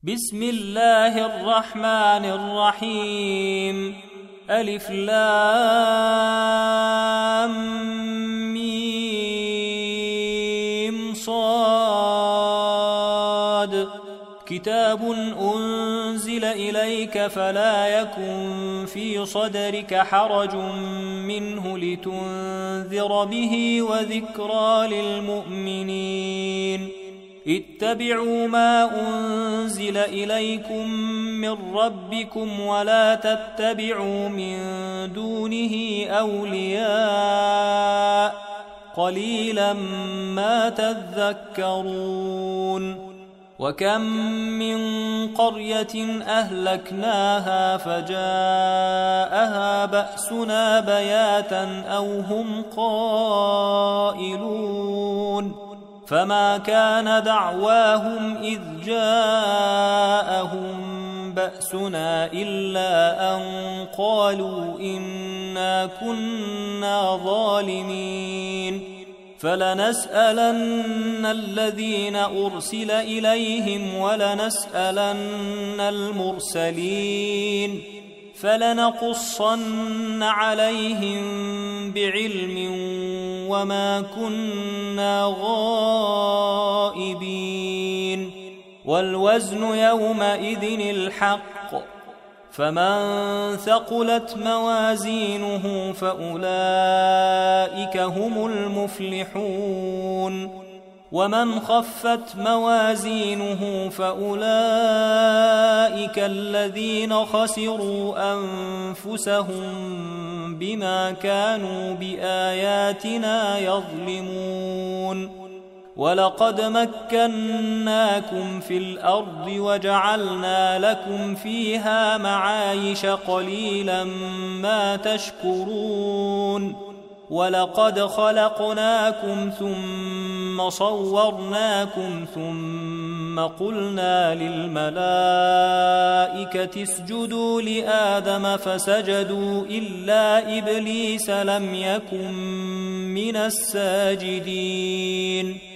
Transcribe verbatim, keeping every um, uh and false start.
بسم الله الرحمن الرحيم. ألف لام ميم صاد. كتاب أنزل إليك فلا يكن في صدرك حرج منه لتنذر به وذكرى للمؤمنين. اتبعوا ما أنزل إليكم من ربكم ولا تتبعوا من دونه أولياء قليلا ما تذكرون. وكم من قرية أهلكناها فجاءها بأسنا بياتا أو هم قائلون. فما كان دعواهم إذ جاءهم بأسنا إلا أن قالوا إنا كنا ظالمين. فلنسألن الذين أرسل إليهم ولنسألن المرسلين فلنقصن عليهم بعلم وما كنا غائبين. والوزن يومئذ الحق فمن ثقلت موازينه فأولئك هم المفلحون. ومن خفت موازينه فأولئك الذين خسروا أنفسهم بما كانوا بآياتنا يظلمون. ولقد مكناكم في الأرض وجعلنا لكم فيها معايش قليلا ما تشكرون. ولقد خلقناكم ثم صورناكم ثم قلنا للملائكة اسجدوا لآدم فسجدوا إلا إبليس لم يكن من الساجدين.